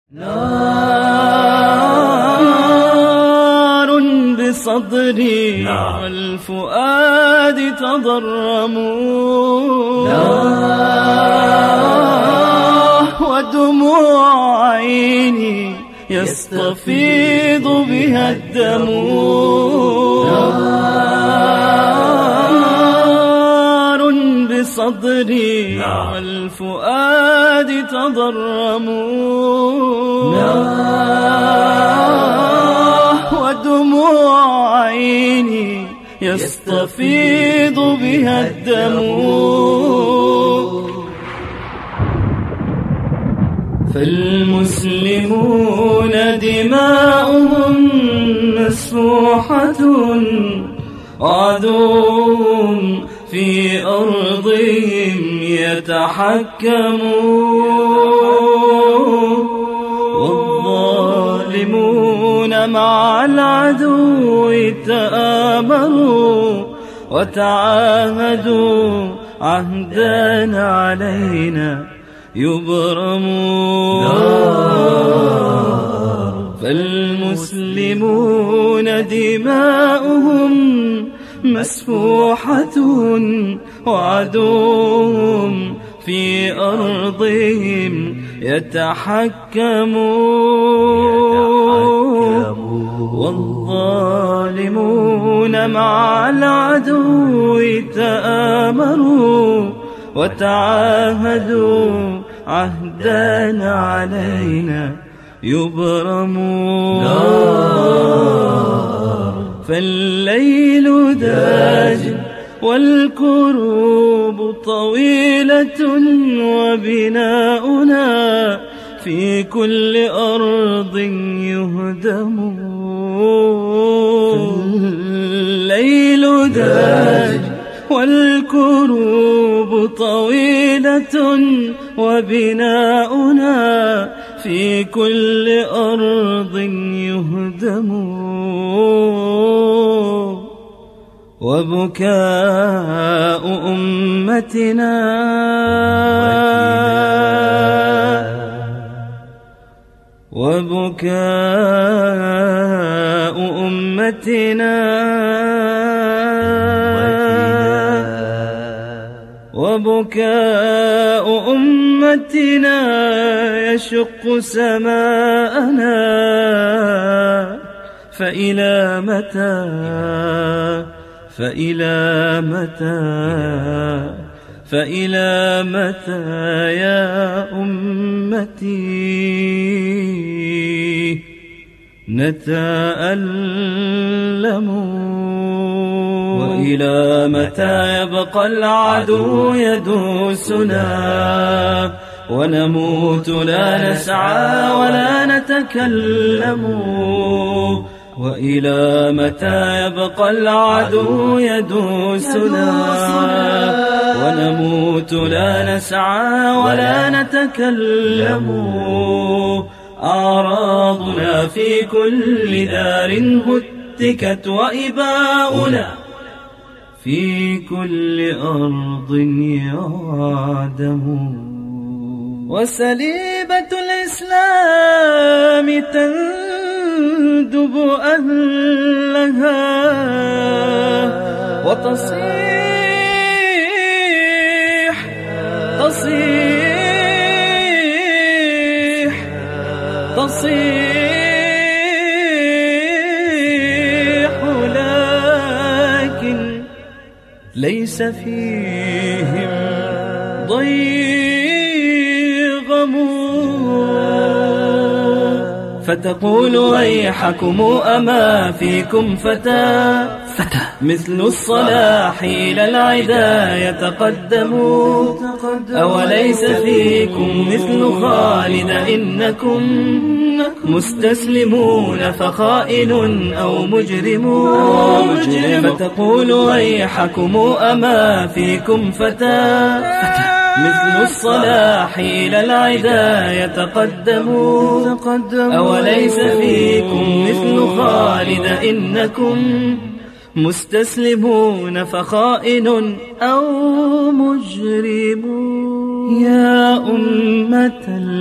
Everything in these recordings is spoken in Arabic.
نار بصدري والفؤاد تضرموا، ودموع عيني يستفيض بها الدم. نار بصدري والفؤاد تضرموا، ودموع عيني يستفيض بها الدم. فالمسلمون دماؤهم مسفوحة، وعدوهم في أرضهم يتحكمون، والظالمون مع العدو تآمروا وتعاهدوا عهدا علينا يبرمون. فالمسلمون دماؤهم مسفوحة، وعدوهم في أرضهم يتحكمون، والظالمون مع العدو تآمروا وتعاهدوا عهدا علينا يبرمون. فالليل داج والكروب طويلة، وبناؤنا في كل أرض يهدم. الليل داج والكروب طويلة، وبناؤنا في كل أرض يهدم. وبكاء أمتنا وبكاء أمتنا يشق سماءنا. فإلى متى فإلى متى فإلى متى يا أمتي نتألم؟ وإلى متى يبقى العدو يدوسنا، ونموت لا نسعى ولا نتكلم؟ وإلى متى يبقى العدو يدوسنا، ونموت لا نسعى ولا نتكلم؟ أعراضنا في كل دار هتكت، وإباؤنا في كل أرض يعدم. وسليبة الإسلام تندب أهلها، وتصيح تصيح تصيح، لكن ليس فيهم ضيغم. فتقول ويحكم أما فيكم فتى مثل الصلاح إلى العدا يتقدم؟ أوليس فيكم مثل خالد إنكم مستسلمون فخائن أو مجرمون؟ فتقول ويحكم أما فيكم فتى مثل الصلاح إلى العدا يتقدم؟ أوليس فيكم مثل خالد إنكم مستسلمون فخائن أو مجرمون؟ يا أمة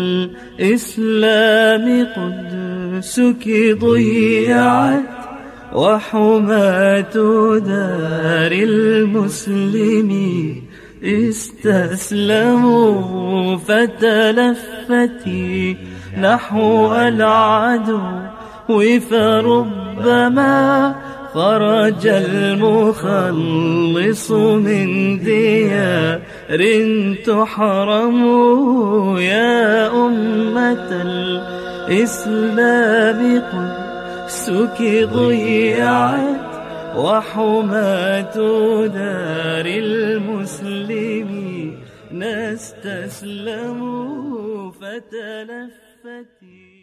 الإسلام قدسك ضيعت وحماة دار المسلمين استسلموا، فتلفتي نحو العدو فربما خرج المخلص من ديار تحرم. يا أمة الإسلام قدسك ضيعت وحماة دار المسلمين استسلموا، فتلفتي